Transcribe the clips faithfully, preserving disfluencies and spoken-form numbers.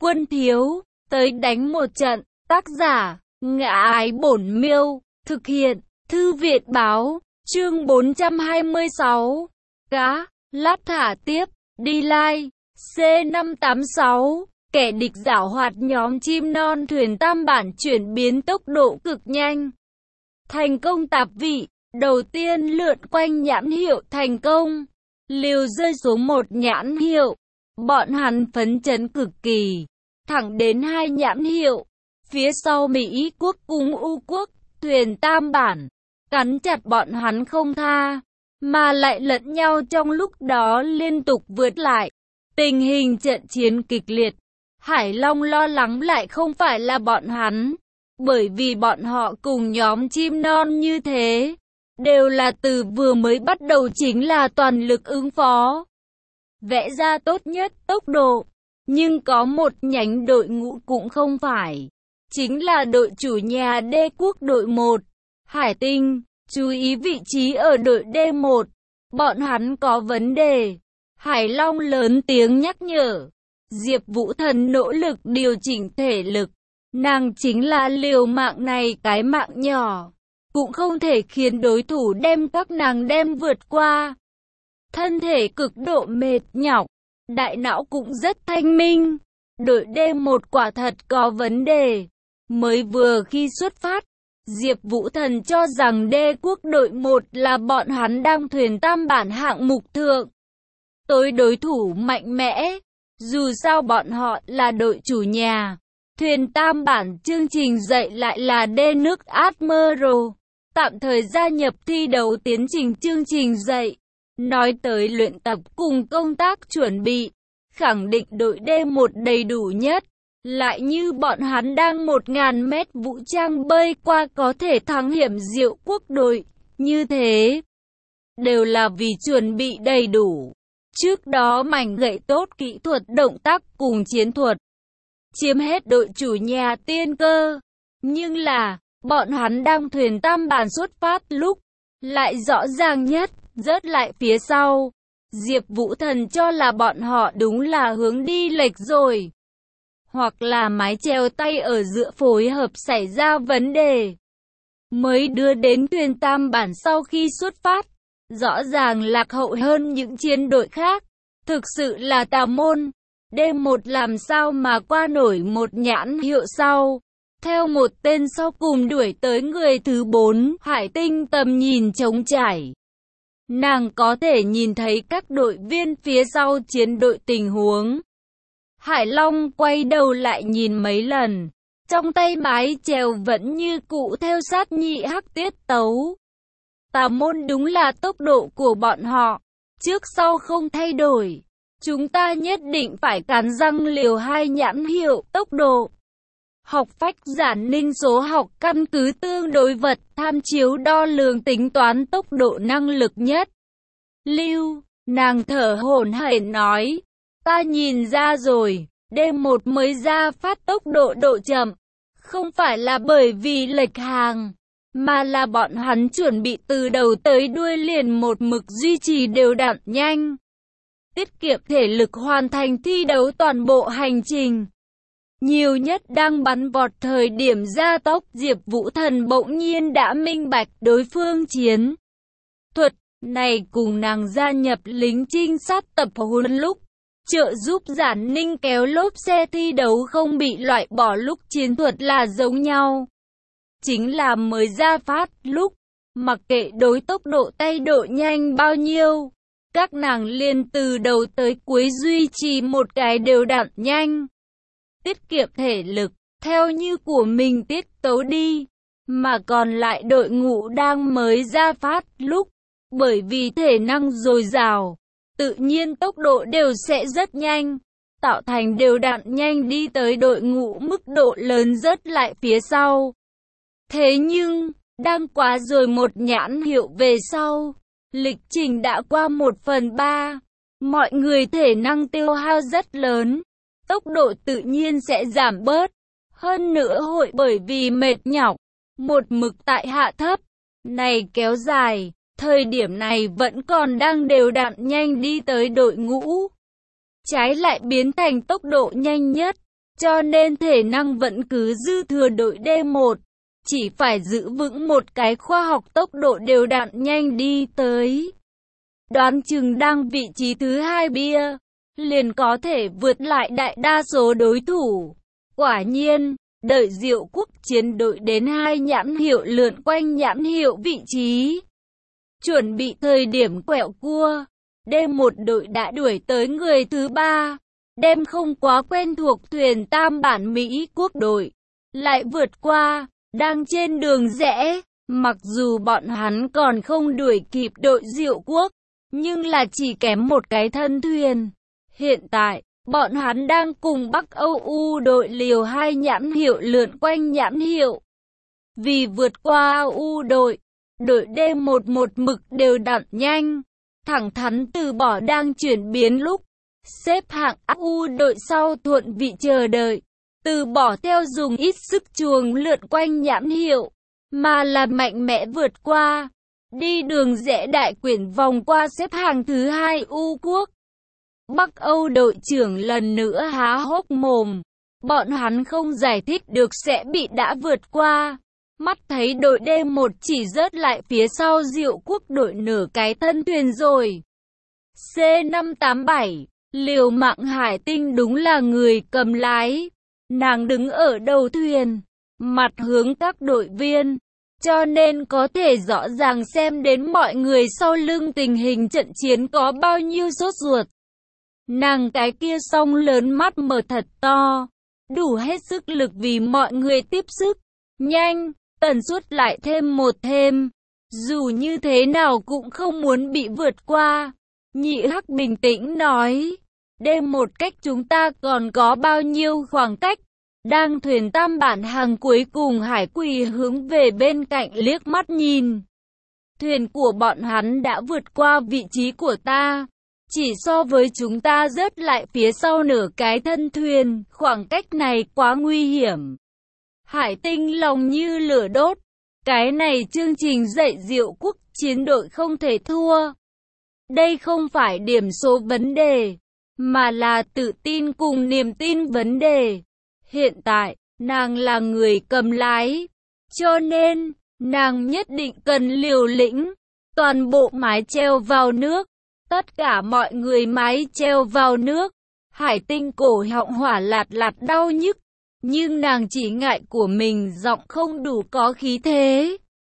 quân thiếu, tới đánh một trận. Tác giả, Ngã Ái Bổn Miêu, thực hiện, Thư viện Báo, chương bốn trăm hai mươi sáu. Cá, lát thả tiếp, đi lai, C năm tám sáu. Kẻ địch giảo hoạt, nhóm chim non thuyền tam bản chuyển biến tốc độ cực nhanh. Thành công tạp vị, đầu tiên lượn quanh nhãn hiệu thành công. Liều rơi xuống một nhãn hiệu. Bọn hắn phấn chấn cực kỳ. Thẳng đến hai nhãn hiệu. Phía sau Mỹ quốc cùng U quốc, thuyền tam bản. Cắn chặt bọn hắn không tha. Mà lại lẫn nhau trong lúc đó liên tục vượt lại. Tình hình trận chiến kịch liệt. Hải Long lo lắng lại không phải là bọn hắn. Bởi vì bọn họ cùng nhóm chim non như thế. Đều là từ vừa mới bắt đầu chính là toàn lực ứng phó. Vẽ ra tốt nhất tốc độ. Nhưng có một nhánh đội ngũ cũng không phải. Chính là đội chủ nhà D quốc đội một. Hải Tinh, chú ý vị trí ở đội D một. Bọn hắn có vấn đề. Hải Long lớn tiếng nhắc nhở. Diệp Vũ Thần nỗ lực điều chỉnh thể lực. Nàng chính là liều mạng này cái mạng nhỏ. Cũng không thể khiến đối thủ đem các nàng đem vượt qua. Thân thể cực độ mệt nhọc. Đại não cũng rất thanh minh. Đội D một quả thật có vấn đề. Mới vừa khi xuất phát, Diệp Vũ Thần cho rằng D quốc đội một là bọn hắn đang thuyền tam bản hạng mục thượng. Tối đối thủ mạnh mẽ. Dù sao bọn họ là đội chủ nhà. Thuyền tam bản chương trình dạy lại là D nước Admiral. Tạm thời gia nhập thi đấu tiến trình chương trình dạy. Nói tới luyện tập cùng công tác chuẩn bị. Khẳng định đội D một đầy đủ nhất. Lại như bọn hắn đang một nghìn mét vũ trang bơi qua có thể thắng hiểm diệu quốc đội. Như thế. Đều là vì chuẩn bị đầy đủ. Trước đó mảnh gậy tốt kỹ thuật động tác cùng chiến thuật. Chiếm hết đội chủ nhà tiên cơ. Nhưng là, bọn hắn đang thuyền tam bản xuất phát lúc. Lại rõ ràng nhất, rớt lại phía sau. Diệp Vũ Thần cho là bọn họ đúng là hướng đi lệch rồi. Hoặc là mái chèo tay ở giữa phối hợp xảy ra vấn đề. Mới đưa đến thuyền tam bản sau khi xuất phát. Rõ ràng lạc hậu hơn những chiến đội khác. Thực sự là tà môn. D một làm sao mà qua nổi một nhãn hiệu sau. Theo một tên sau cùng đuổi tới người thứ bốn. Hải Tinh tầm nhìn trống trải. Nàng có thể nhìn thấy các đội viên phía sau chiến đội tình huống. Hải Long quay đầu lại nhìn mấy lần. Trong tay mái chèo vẫn như cũ theo sát nhị hắc tiết tấu. Tà môn đúng là tốc độ của bọn họ. Trước sau không thay đổi. Chúng ta nhất định phải cắn răng liều hai nhãn hiệu tốc độ. Học phách giản ninh số học căn cứ tương đối vật tham chiếu đo lường tính toán tốc độ năng lực nhất. Lưu, nàng thở hổn hển nói. Ta nhìn ra rồi, D một mới ra phát tốc độ độ chậm. Không phải là bởi vì lệch hàng. Mà là bọn hắn chuẩn bị từ đầu tới đuôi liền một mực duy trì đều đặn nhanh. Tiết kiệm thể lực hoàn thành thi đấu toàn bộ hành trình. Nhiều nhất đang bắn vọt thời điểm gia tốc, Diệp Vũ Thần bỗng nhiên đã minh bạch đối phương chiến thuật này cùng nàng gia nhập lính trinh sát tập huấn lúc. Trợ giúp Giản Ninh kéo lốp xe thi đấu không bị loại bỏ lúc chiến thuật là giống nhau. Chính là mới ra phát lúc, mặc kệ đối tốc độ tay độ nhanh bao nhiêu, các nàng liền từ đầu tới cuối duy trì một cái đều đặn nhanh. Tiết kiệm thể lực, theo như của mình tiết tấu đi, mà còn lại đội ngũ đang mới ra phát lúc, bởi vì thể năng dồi dào, tự nhiên tốc độ đều sẽ rất nhanh, tạo thành đều đặn nhanh đi tới đội ngũ mức độ lớn rớt lại phía sau. Thế nhưng, đang quá rồi một nhãn hiệu về sau, lịch trình đã qua một phần ba, mọi người thể năng tiêu hao rất lớn, tốc độ tự nhiên sẽ giảm bớt, hơn nữa hội bởi vì mệt nhọc, một mực tại hạ thấp, này kéo dài, thời điểm này vẫn còn đang đều đặn nhanh đi tới đội ngũ. Trái lại biến thành tốc độ nhanh nhất, cho nên thể năng vẫn cứ dư thừa đội D một. Chỉ phải giữ vững một cái khoa học tốc độ đều đặn nhanh đi tới. Đoán chừng đang vị trí thứ hai bia, liền có thể vượt lại đại đa số đối thủ. Quả nhiên, đợi Diệu Quốc chiến đội đến hai nhãn hiệu lượn quanh nhãn hiệu vị trí. Chuẩn bị thời điểm quẹo cua, D một đội đã đuổi tới người thứ ba, đem không quá quen thuộc thuyền tam bản Mỹ Quốc đội, lại vượt qua, đang trên đường rẽ. Mặc dù bọn hắn còn không đuổi kịp đội Diệu Quốc, nhưng là chỉ kém một cái thân thuyền. Hiện tại, bọn hắn đang cùng Bắc Âu U đội liều hai nhãn hiệu lượn quanh nhãn hiệu. Vì vượt qua U đội, đội D một một mực đều đặn nhanh, thẳng thắn từ bỏ đang chuyển biến lúc xếp hạng U đội sau thuận vị chờ đợi, từ bỏ theo dùng ít sức chuồng lượn quanh nhãn hiệu, mà là mạnh mẽ vượt qua, đi đường rẽ đại quyển vòng qua xếp hàng thứ hai U quốc. Bắc Âu đội trưởng lần nữa há hốc mồm, bọn hắn không giải thích được sẽ bị đã vượt qua. Mắt thấy đội D một chỉ rớt lại phía sau Diệu Quốc đội nửa cái thân thuyền rồi. C năm tám bảy, liều mạng Hải Tinh đúng là người cầm lái. Nàng đứng ở đầu thuyền, mặt hướng các đội viên, cho nên có thể rõ ràng xem đến mọi người sau lưng tình hình trận chiến có bao nhiêu sốt ruột. Nàng cái kia song lớn mắt mở thật to, đủ hết sức lực vì mọi người tiếp sức. Nhanh, tần suất lại thêm một thêm, dù như thế nào cũng không muốn bị vượt qua. Nhị Hắc bình tĩnh nói, đêm một cách chúng ta còn có bao nhiêu khoảng cách. Đang thuyền tam bản hàng cuối cùng Hải Quỳ hướng về bên cạnh liếc mắt nhìn. Thuyền của bọn hắn đã vượt qua vị trí của ta. Chỉ so với chúng ta rớt lại phía sau nửa cái thân thuyền, khoảng cách này quá nguy hiểm. Hải Tinh lòng như lửa đốt. Cái này chương trình dạy Diệu Quốc chiến đội không thể thua. Đây không phải điểm số vấn đề, mà là tự tin cùng niềm tin vấn đề. Hiện tại, nàng là người cầm lái, cho nên, nàng nhất định cần liều lĩnh. Toàn bộ mái chèo vào nước, tất cả mọi người mái chèo vào nước. Hải Tinh cổ họng hỏa lạt lạt đau nhức, nhưng nàng chỉ ngại của mình giọng không đủ có khí thế.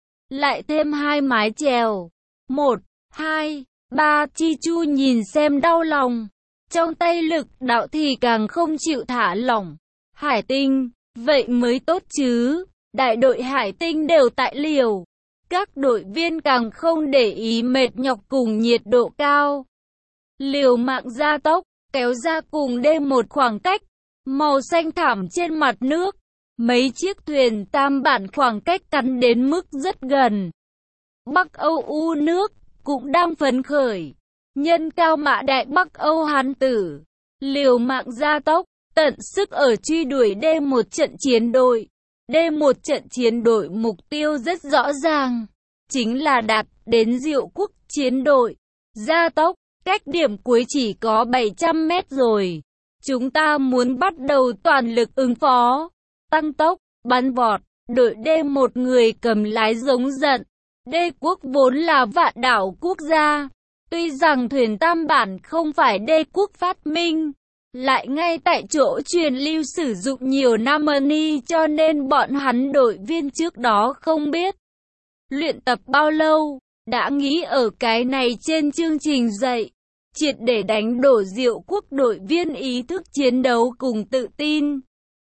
Lại thêm hai mái chèo, một, hai, ba. Chi Chu nhìn xem đau lòng, trong tay lực đạo thì càng không chịu thả lỏng. Hải Tinh, vậy mới tốt chứ, đại đội Hải Tinh đều tại liều. Các đội viên càng không để ý mệt nhọc cùng nhiệt độ cao. Liều mạng gia tốc, kéo ra cùng đêm một khoảng cách, màu xanh thẳm trên mặt nước. Mấy chiếc thuyền tam bản khoảng cách cắn đến mức rất gần. Bắc Âu U nước, cũng đang phấn khởi. Nhân cao mã đại Bắc Âu hán tử, liều mạng gia tốc, tận sức ở truy đuổi D một trận chiến đội. D một trận chiến đội mục tiêu rất rõ ràng, chính là đạt đến Diệu Quốc chiến đội. Gia tốc, cách điểm cuối chỉ có bảy trăm mét rồi. Chúng ta muốn bắt đầu toàn lực ứng phó. Tăng tốc, bắn vọt, đội D một người cầm lái giống giận. D quốc vốn là vạn đảo quốc gia. Tuy rằng thuyền tam bản không phải D quốc phát minh, lại ngay tại chỗ truyền lưu sử dụng nhiều năm ni, cho nên bọn hắn đội viên trước đó không biết. Luyện tập bao lâu, đã nghĩ ở cái này trên chương trình dạy, triệt để đánh đổ Diệu Quốc đội viên ý thức chiến đấu cùng tự tin.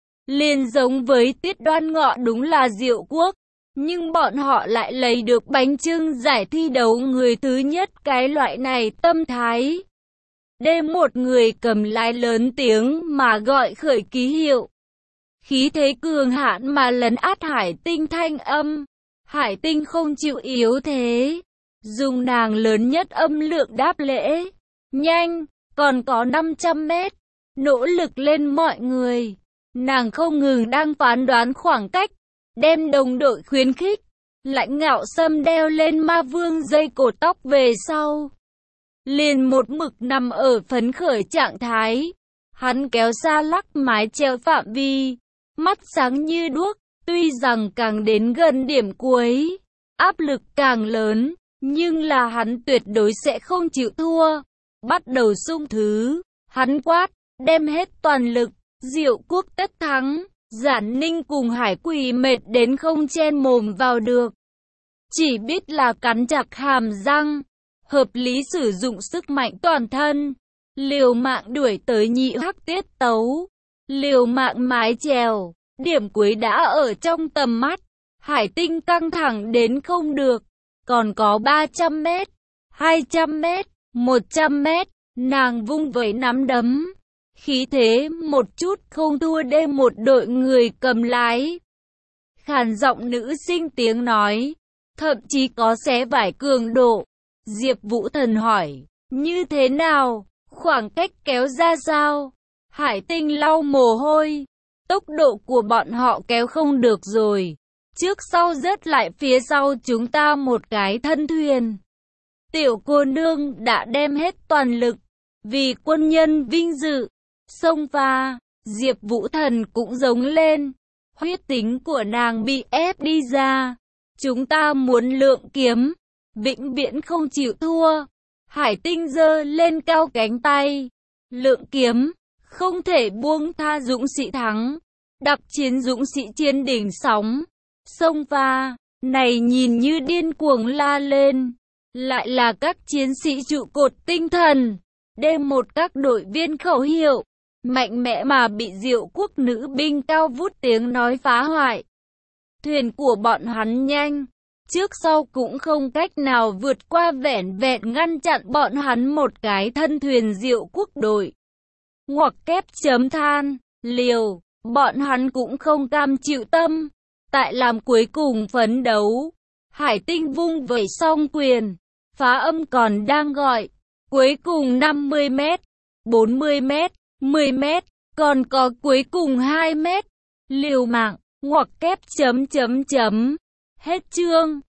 Liền giống với Tiết Đoan Ngọ đúng là Diệu Quốc, nhưng bọn họ lại lấy được bánh chưng giải thi đấu người thứ nhất cái loại này tâm thái. Đêm một người cầm lái lớn tiếng mà gọi khởi ký hiệu. Khí thế cường hãn mà lấn át Hải Tinh thanh âm. Hải Tinh không chịu yếu thế, dùng nàng lớn nhất âm lượng đáp lễ. Nhanh, còn có năm trăm mét, nỗ lực lên mọi người. Nàng không ngừng đang phán đoán khoảng cách, đem đồng đội khuyến khích. Lãnh Ngạo Sâm đeo lên ma vương dây cột tóc về sau, liền một mực nằm ở phấn khởi trạng thái. Hắn kéo xa lắc mái chèo phạm vi, mắt sáng như đuốc, tuy rằng càng đến gần điểm cuối, áp lực càng lớn, nhưng là hắn tuyệt đối sẽ không chịu thua. Bắt đầu xung thứ, hắn quát, đem hết toàn lực, Diệu Quốc tất thắng. Giản Ninh cùng Hải Quỳ mệt đến không chen mồm vào được, chỉ biết là cắn chặt hàm răng, hợp lý sử dụng sức mạnh toàn thân, liều mạng đuổi tới nhị hắc tiết tấu, liều mạng mái chèo. Điểm cuối đã ở trong tầm mắt, Hải Tinh căng thẳng đến không được, còn có ba trăm mét, hai trăm mét, một trăm mét, nàng vung với nắm đấm, khí thế một chút không thua đêm một đội người cầm lái. Khàn giọng nữ sinh tiếng nói, thậm chí có xé vải cường độ. Diệp Vũ Thần hỏi, như thế nào, khoảng cách kéo ra sao? Hải Tinh lau mồ hôi, tốc độ của bọn họ kéo không được rồi, trước sau rớt lại phía sau chúng ta một cái thân thuyền. Tiểu cô nương đã đem hết toàn lực, vì quân nhân vinh dự, xông pha. Diệp Vũ Thần cũng giống lên, huyết tính của nàng bị ép đi ra. Chúng ta muốn lượng kiếm, vĩnh viễn không chịu thua. Hải Tinh giơ lên cao cánh tay, lượng kiếm, không thể buông tha dũng sĩ thắng. Đặc chiến dũng sĩ trên đỉnh sóng, xông pha, này nhìn như điên cuồng la lên, lại là các chiến sĩ trụ cột tinh thần. Đêm một các đội viên khẩu hiệu, mạnh mẽ mà bị Diệu Quốc nữ binh cao vút tiếng nói phá hoại. Thuyền của bọn hắn nhanh, trước sau cũng không cách nào vượt qua, vẻn vẹn ngăn chặn bọn hắn một cái thân thuyền Diệu Quốc đội. Ngoặc kép chấm than, liều, bọn hắn cũng không cam chịu tâm, tại làm cuối cùng phấn đấu. Hải Tinh vung vẩy song quyền, phá âm còn đang gọi, cuối cùng năm mươi mét, bốn mươi mét, mười mét, còn có cuối cùng hai mét. Liều mạng, ngoặc kép chấm chấm chấm. Hết chương.